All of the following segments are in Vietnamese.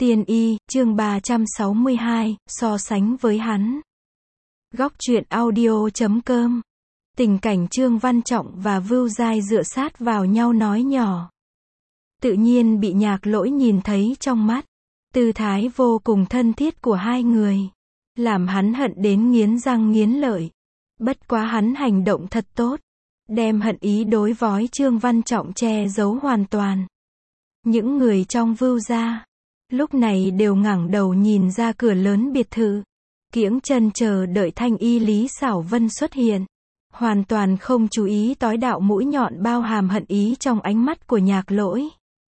Tiên y, chương 362, so sánh với hắn. Góc truyện audio.com. Tình cảnh Trương Văn Trọng và Vưu Giai dựa sát vào nhau nói nhỏ. Tự nhiên bị Nhạc Lỗi nhìn thấy trong mắt. Tư thái vô cùng thân thiết của hai người. Làm hắn hận đến nghiến răng nghiến lợi. Bất quá hắn hành động thật tốt. Đem hận ý đối với Trương Văn Trọng che giấu hoàn toàn. Những người trong Vưu gia lúc này đều ngẩng đầu nhìn ra cửa lớn biệt thự. Kiễng chân chờ đợi Thanh y Lý Xảo Vân xuất hiện. Hoàn toàn không chú ý tới đạo mũi nhọn bao hàm hận ý trong ánh mắt của Nhạc Lỗi.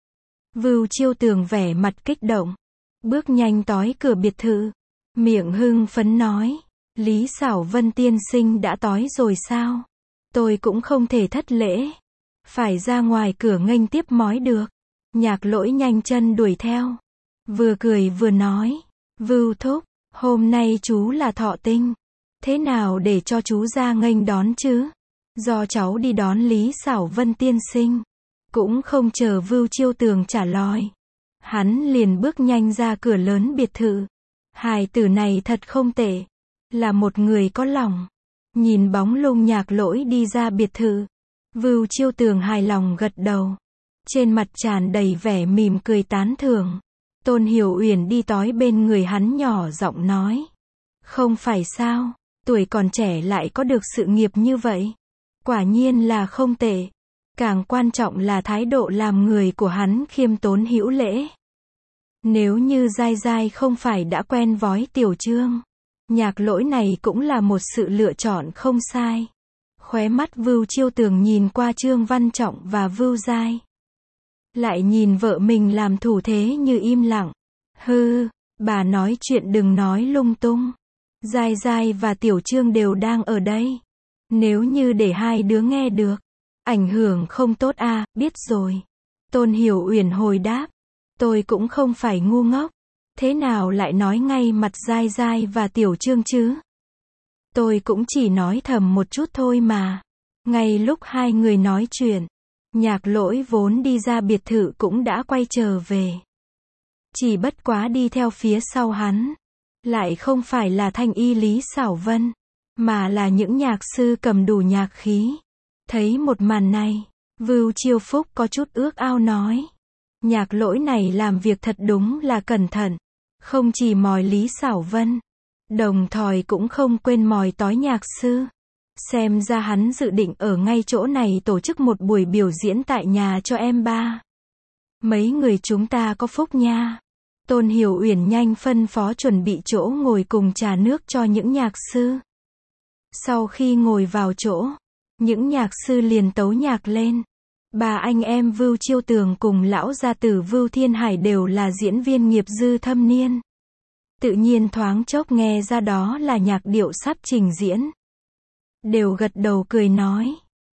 Vưu Chiêu Tường vẻ mặt kích động. Bước nhanh tới cửa biệt thự. Miệng hưng phấn nói. Lý Xảo Vân tiên sinh đã tới rồi sao? Tôi cũng không thể thất lễ. Phải ra ngoài cửa nghênh tiếp mới được. Nhạc Lỗi nhanh chân đuổi theo. Vừa cười vừa nói. Vưu thúc, hôm nay chú là thọ tinh. Thế nào để cho chú ra nghênh đón chứ? Do cháu đi đón Lý Xảo Vân tiên sinh. Cũng không chờ Vưu Chiêu Tường trả lời. Hắn liền bước nhanh ra cửa lớn biệt thự. Hài tử này thật không tệ. Là một người có lòng. Nhìn bóng lưng Nhạc Lỗi đi ra biệt thự. Vưu Chiêu Tường hài lòng gật đầu. Trên mặt tràn đầy vẻ mỉm cười tán thưởng. Tôn Hiểu Uyển đi tới bên người hắn nhỏ giọng nói. Không phải sao, tuổi còn trẻ lại có được sự nghiệp như vậy. Quả nhiên là không tệ. Càng quan trọng là thái độ làm người của hắn khiêm tốn hữu lễ. Nếu như Giai Giai không phải đã quen với Tiểu Trương, Nhạc Lỗi này cũng là một sự lựa chọn không sai. Khóe mắt Vưu Chiêu Tường nhìn qua Trương Văn Trọng và Vưu Giai. Lại nhìn vợ mình làm thủ thế như im lặng. Hư, bà nói chuyện đừng nói lung tung. Giai Giai và Tiểu Trương đều đang ở đây. Nếu như để hai đứa nghe được, ảnh hưởng không tốt à, biết rồi. Tôn Hiểu Uyển hồi đáp. Tôi cũng không phải ngu ngốc. Thế nào lại nói ngay mặt Giai Giai và Tiểu Trương chứ? Tôi cũng chỉ nói thầm một chút thôi mà. Ngay lúc hai người nói chuyện, Nhạc Lỗi vốn đi ra biệt thự cũng đã quay trở về. Chỉ bất quá đi theo phía sau hắn. Lại không phải là Thanh y Lý Xảo Vân. Mà là những nhạc sư cầm đủ nhạc khí. Thấy một màn này, Vưu Chiêu Phúc có chút ước ao nói. Nhạc Lỗi này làm việc thật đúng là cẩn thận. Không chỉ mời Lý Xảo Vân. Đồng thời cũng không quên mời tới nhạc sư. Xem ra hắn dự định ở ngay chỗ này tổ chức một buổi biểu diễn tại nhà cho em ba. Mấy người chúng ta có phúc nha. Tôn Hiểu Uyển nhanh phân phó chuẩn bị chỗ ngồi cùng trà nước cho những nhạc sư. Sau khi ngồi vào chỗ, những nhạc sư liền tấu nhạc lên. Ba anh em Vưu Chiêu Tường cùng lão gia tử Vưu Thiên Hải đều là diễn viên nghiệp dư thâm niên. Tự nhiên thoáng chốc nghe ra đó là nhạc điệu sắp trình diễn. Đều gật đầu cười nói.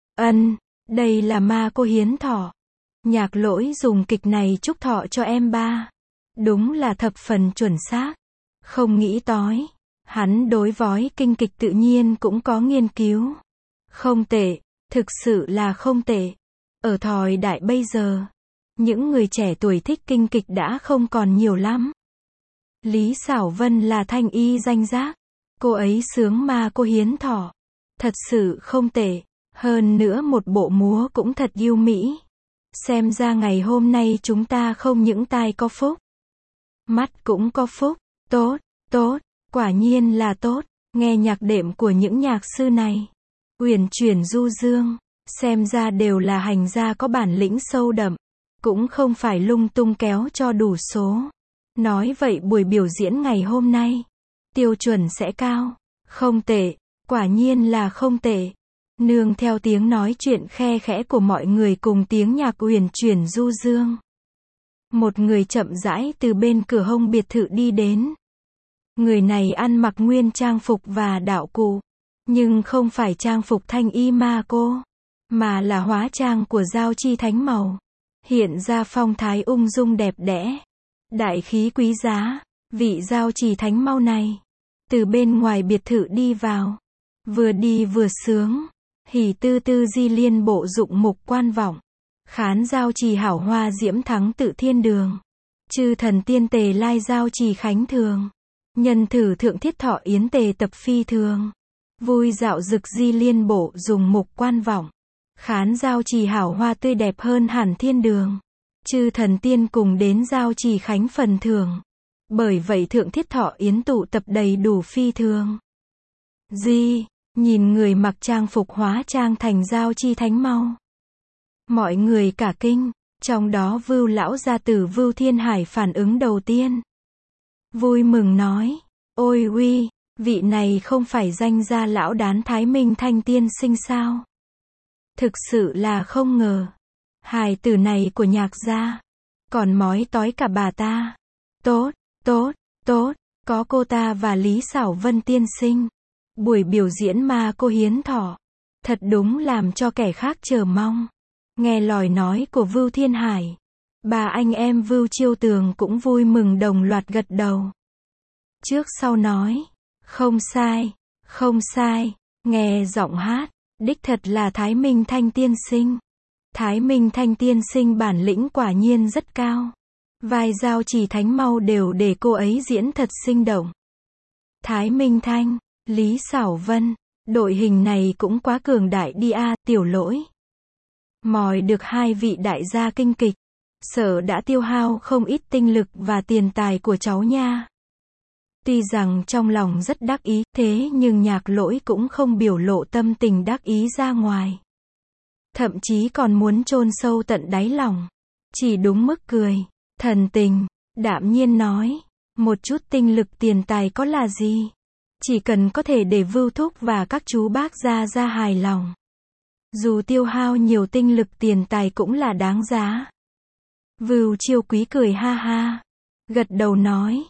Đây là ma cô hiến thọ. Nhạc Lỗi dùng kịch này chúc thọ cho em ba. Đúng là thập phần chuẩn xác. Không nghĩ tới. Hắn đối với kinh kịch tự nhiên cũng có nghiên cứu. Không tệ, thực sự là không tệ. Ở thời đại bây giờ, những người trẻ tuổi thích kinh kịch đã không còn nhiều lắm. Lý Xảo Vân là thanh y danh giác. Cô ấy sướng ma cô hiến thọ. Thật sự không tệ. Hơn nữa một bộ múa cũng thật yêu mỹ. Xem ra ngày hôm nay chúng ta không những tai có phúc, mắt cũng có phúc. Tốt, tốt, quả nhiên là tốt. Nghe nhạc đệm của những nhạc sư này, uyển chuyển du dương, xem ra đều là hành gia có bản lĩnh sâu đậm. Cũng không phải lung tung kéo cho đủ số. Nói vậy buổi biểu diễn ngày hôm nay, tiêu chuẩn sẽ cao. Không tệ, quả nhiên là không tệ. Nương theo tiếng nói chuyện khe khẽ của mọi người cùng tiếng nhạc uyển chuyển du dương. Một người chậm rãi từ bên cửa hông biệt thự đi đến. Người này ăn mặc nguyên trang phục và đạo cụ. Nhưng không phải trang phục thanh y ma cô. Mà là hóa trang của Giao Chi Thánh Màu. Hiện ra phong thái ung dung đẹp đẽ. Đại khí quý giá. Vị Giao Trì Thánh Mau này. Từ bên ngoài biệt thự đi vào. Vừa đi vừa sướng. Hỉ tư tư di liên bộ dụng mục quan vọng. Khán Giao Trì hảo hoa diễm thắng tự thiên đường. Chư thần tiên tề lai giao trì khánh thường. Nhân thử thượng thiết thọ yến tề tập phi thường. Vui dạo dực di liên bộ dùng mục quan vọng. Khán giao trì hảo hoa tươi đẹp hơn hẳn thiên đường. Chư thần tiên cùng đến giao trì khánh phần thưởng. Bởi vậy thượng thiết thọ yến tụ tập đầy đủ phi thường. Nhìn người mặc trang phục hóa trang thành giao chi thánh mau. Mọi người cả kinh, trong đó Vưu lão gia tử Vưu Thiên Hải phản ứng đầu tiên. Vui mừng nói, ôi uy, vị này không phải danh gia lão đán Thái Minh Thanh tiên sinh sao? Thực sự là không ngờ. Hài tử này của nhạc gia, còn mói tói cả bà ta. Tốt, có cô ta và Lý Xảo Vân tiên sinh. Buổi biểu diễn ma cô hiến thọ, thật đúng làm cho kẻ khác chờ mong. Nghe lời nói của Vưu Thiên Hải, bà anh em Vưu Chiêu Tường cũng vui mừng đồng loạt gật đầu. Trước sau nói, không sai, nghe giọng hát, đích thật là Thái Minh Thanh tiên sinh. Thái Minh Thanh tiên sinh bản lĩnh quả nhiên rất cao. Vai giao chỉ thánh mau đều để cô ấy diễn thật sinh động. Thái Minh Thanh, Lý Xảo Vân, đội hình này cũng quá cường đại đi a, Tiểu Lỗi. Mòi được hai vị đại gia kinh kịch, sợ đã tiêu hao không ít tinh lực và tiền tài của cháu nha. Tuy rằng trong lòng rất đắc ý, thế nhưng Nhạc Lỗi cũng không biểu lộ tâm tình đắc ý ra ngoài. Thậm chí còn muốn chôn sâu tận đáy lòng. Chỉ đúng mức cười, thần tình, đạm nhiên nói, một chút tinh lực tiền tài có là gì? Chỉ cần có thể để Vưu thúc và các chú bác ra hài lòng. Dù tiêu hao nhiều tinh lực tiền tài cũng là đáng giá. Vưu Chiêu Quý cười ha ha, gật đầu nói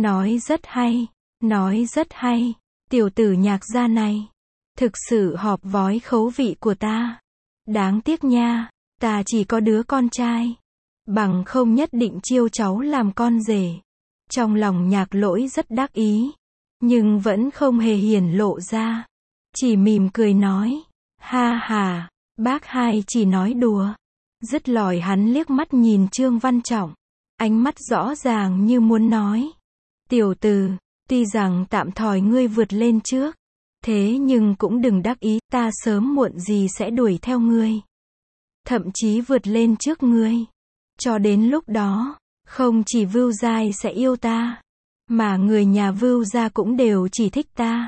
rất hay, tiểu tử Nhạc gia này, thực sự hợp vói khấu vị của ta. Đáng tiếc nha, ta chỉ có đứa con trai, bằng không nhất định chiêu cháu làm con rể. Trong lòng Nhạc Lỗi rất đắc ý, nhưng vẫn không hề hiển lộ ra. Chỉ mỉm cười nói, ha ha, bác hai chỉ nói đùa. Dứt lời hắn liếc mắt nhìn Trương Văn Trọng, ánh mắt rõ ràng như muốn nói, tiểu tử, tuy rằng tạm thời ngươi vượt lên trước, thế nhưng cũng đừng đắc ý, ta sớm muộn gì sẽ đuổi theo ngươi. Thậm chí vượt lên trước ngươi. Cho đến lúc đó, không chỉ Vưu Giai sẽ yêu ta, mà người nhà Vưu gia cũng đều chỉ thích ta.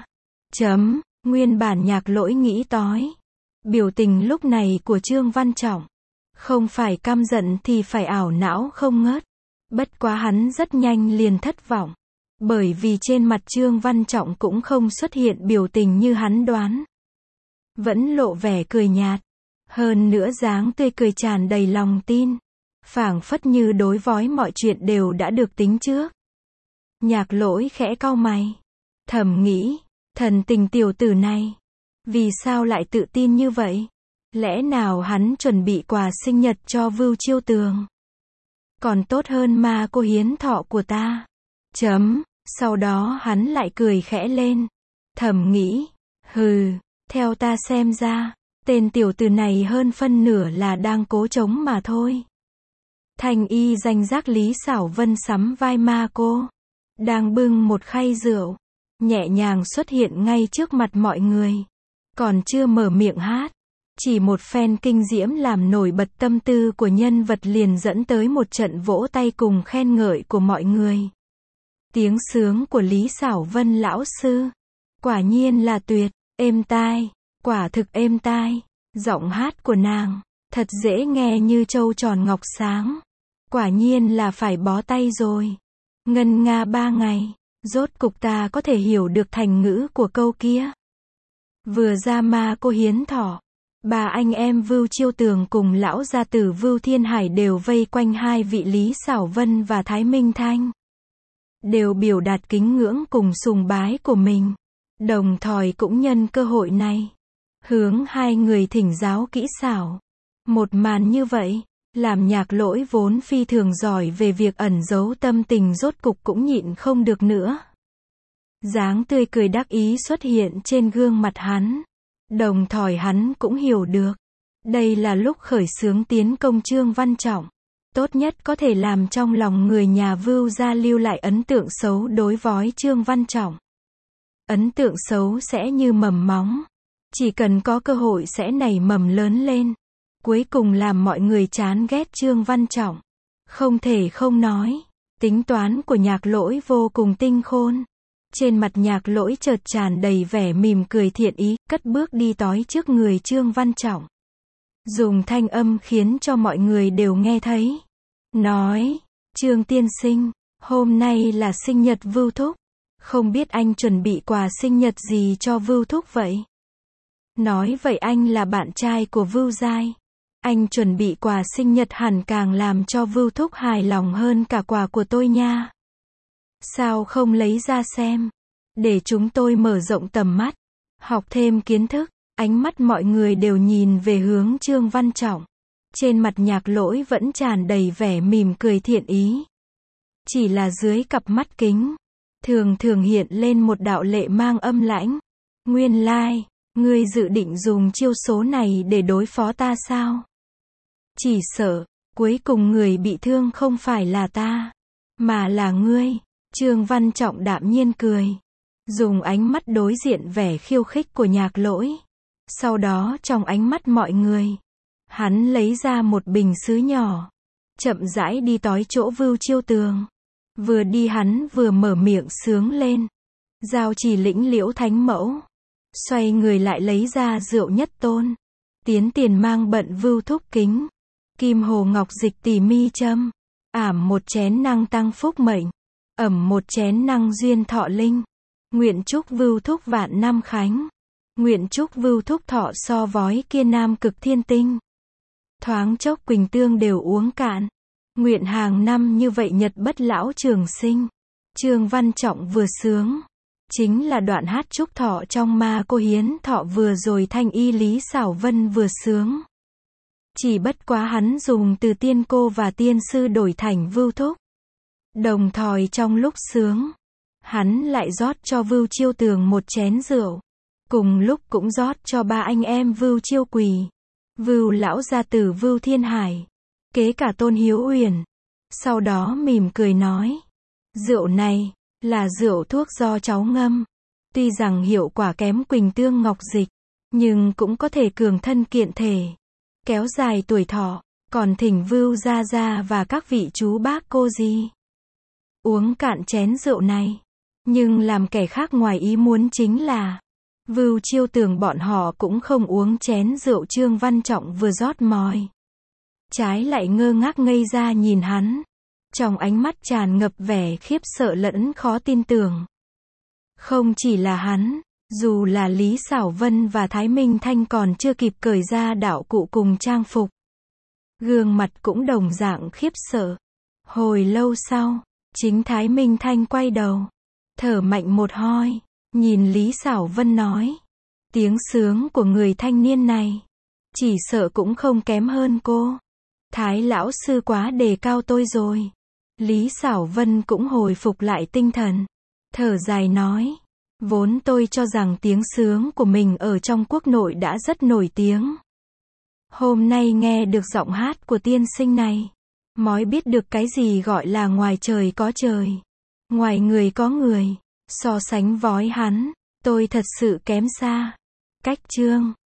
Nguyên bản Nhạc Lỗi nghĩ tói. Biểu tình lúc này của Trương Văn Trọng, không phải căm giận thì phải ảo não không ngớt. Bất quá hắn rất nhanh liền thất vọng. Bởi vì trên mặt Trương Văn Trọng cũng không xuất hiện biểu tình như hắn đoán. Vẫn lộ vẻ cười nhạt. Hơn nữa dáng tươi cười tràn đầy lòng tin. Phảng phất như đối với mọi chuyện đều đã được tính trước. Nhạc Lỗi khẽ cau mày. Thầm nghĩ, thần tình tiểu tử này, vì sao lại tự tin như vậy? Lẽ nào hắn chuẩn bị quà sinh nhật cho Vưu Chiêu Tường? Còn tốt hơn ma cô hiến thọ của ta. Sau đó hắn lại cười khẽ lên. Thầm nghĩ, theo ta xem ra, tên tiểu tử này hơn phân nửa là đang cố chống mà thôi. Thanh y danh giác Lý Xảo Vân sắm vai ma cô, đang bưng một khay rượu, nhẹ nhàng xuất hiện ngay trước mặt mọi người. Còn chưa mở miệng hát, chỉ một phen kinh diễm làm nổi bật tâm tư của nhân vật liền dẫn tới một trận vỗ tay cùng khen ngợi của mọi người. Tiếng sướng của Lý Xảo Vân lão sư, quả nhiên là tuyệt, êm tai, quả thực êm tai. Giọng hát của nàng, thật dễ nghe như trâu tròn ngọc sáng. Quả nhiên là phải bó tay rồi. Ngân nga 3 ngày, rốt cục ta có thể hiểu được thành ngữ của câu kia. Vừa ra ma cô hiến thọ, bà anh em Vưu Chiêu Tường cùng lão gia tử Vưu Thiên Hải đều vây quanh hai vị Lý Xảo Vân và Thái Minh Thanh. Đều biểu đạt kính ngưỡng cùng sùng bái của mình. Đồng thời cũng nhân cơ hội này, hướng hai người thỉnh giáo kỹ xảo. Một màn như vậy, làm Nhạc Lỗi vốn phi thường giỏi về việc ẩn giấu tâm tình rốt cục cũng nhịn không được nữa. Dáng tươi cười đắc ý xuất hiện trên gương mặt hắn. Đồng thời hắn cũng hiểu được, đây là lúc khởi xướng tiến công Trương Văn Trọng. tốt nhất có thể làm trong lòng người nhà Vưu gia lưu lại ấn tượng xấu đối với Trương Văn Trọng. Ấn tượng xấu sẽ như mầm móng, chỉ cần có cơ hội sẽ nảy mầm lớn lên, cuối cùng làm mọi người chán ghét Trương Văn Trọng. Không thể không nói, tính toán của Nhạc Lỗi vô cùng tinh khôn. Trên mặt Nhạc Lỗi chợt tràn đầy vẻ mỉm cười thiện ý, cất bước đi tới trước người Trương Văn Trọng. Dùng thanh âm khiến cho mọi người đều nghe thấy. Nói, Trương tiên sinh, hôm nay là sinh nhật Vưu Thúc. Không biết anh chuẩn bị quà sinh nhật gì cho Vưu Thúc vậy? Nói vậy anh là bạn trai của Vưu Giai. Anh chuẩn bị quà sinh nhật hẳn càng làm cho Vưu Thúc hài lòng hơn cả quà của tôi nha. Sao không lấy ra xem? Để chúng tôi mở rộng tầm mắt, học thêm kiến thức. Ánh mắt mọi người đều nhìn về hướng Trương Văn Trọng. Trên mặt Nhạc Lỗi vẫn tràn đầy vẻ mỉm cười thiện ý. Chỉ là dưới cặp mắt kính, thường thường hiện lên một đạo lệ mang âm lãnh. Nguyên lai, ngươi dự định dùng chiêu số này để đối phó ta sao? Chỉ sợ, cuối cùng người bị thương không phải là ta, mà là ngươi. Trương Văn Trọng đạm nhiên cười, dùng ánh mắt đối diện vẻ khiêu khích của Nhạc Lỗi. Sau đó trong ánh mắt mọi người, hắn lấy ra một bình sứ nhỏ, chậm rãi đi tới chỗ Vưu Chiêu Tường. Vừa đi hắn vừa mở miệng sướng lên. Giao Trì lĩnh Liễu Thánh Mẫu. Xoay người lại lấy ra rượu nhất tôn. Tiến tiền mang bận Vưu Thúc kính. Kim hồ ngọc dịch tỉ mi châm. Ảm một chén năng tăng phúc mệnh. Ẩm một chén năng duyên thọ linh. Nguyện chúc Vưu Thúc vạn năm khánh. Nguyện chúc Vưu Thúc thọ so vói kia nam cực thiên tinh. Thoáng chốc quỳnh tương đều uống cạn. Nguyện hàng năm như vậy nhật bất lão trường sinh. Trương Văn Trọng vừa sướng, chính là đoạn hát chúc thọ trong Ma Cô Hiến Thọ vừa rồi thanh y Lý Xảo Vân vừa sướng. Chỉ bất quá hắn dùng từ tiên cô và tiên sư đổi thành Vưu Thúc. Đồng thời trong lúc sướng, hắn lại rót cho Vưu Chiêu Tường một chén rượu. Cùng lúc cũng rót cho ba anh em Vưu Chiêu Quỳ, Vưu lão gia tử Vưu Thiên Hải, kế cả Tôn Hiếu Uyển. Sau đó mỉm cười nói, rượu này là rượu thuốc do cháu ngâm. Tuy rằng hiệu quả kém quỳnh tương ngọc dịch, nhưng cũng có thể cường thân kiện thể, kéo dài tuổi thọ. Còn thỉnh Vưu gia gia và các vị chú bác cô dì uống cạn chén rượu này. Nhưng làm kẻ khác ngoài ý muốn chính là Vưu Chiêu Tường bọn họ cũng không uống chén rượu Trương Văn Trọng vừa rót mòi. Trái lại ngơ ngác ngây ra nhìn hắn. Trong ánh mắt tràn ngập vẻ khiếp sợ lẫn khó tin tưởng. Không chỉ là hắn, dù là Lý Xảo Vân và Thái Minh Thanh còn chưa kịp cởi ra đạo cụ cùng trang phục, gương mặt cũng đồng dạng khiếp sợ. Hồi lâu sau, chính Thái Minh Thanh quay đầu, thở mạnh một hơi, nhìn Lý Xảo Vân nói, tiếng sướng của người thanh niên này, chỉ sợ cũng không kém hơn cô. Thái lão sư quá đề cao tôi rồi. Lý Xảo Vân cũng hồi phục lại tinh thần, thở dài nói, vốn tôi cho rằng tiếng sướng của mình ở trong quốc nội đã rất nổi tiếng. Hôm nay nghe được giọng hát của tiên sinh này, mới biết được cái gì gọi là ngoài trời có trời, ngoài người có người. So sánh với hắn, tôi thật sự kém xa. Cách chương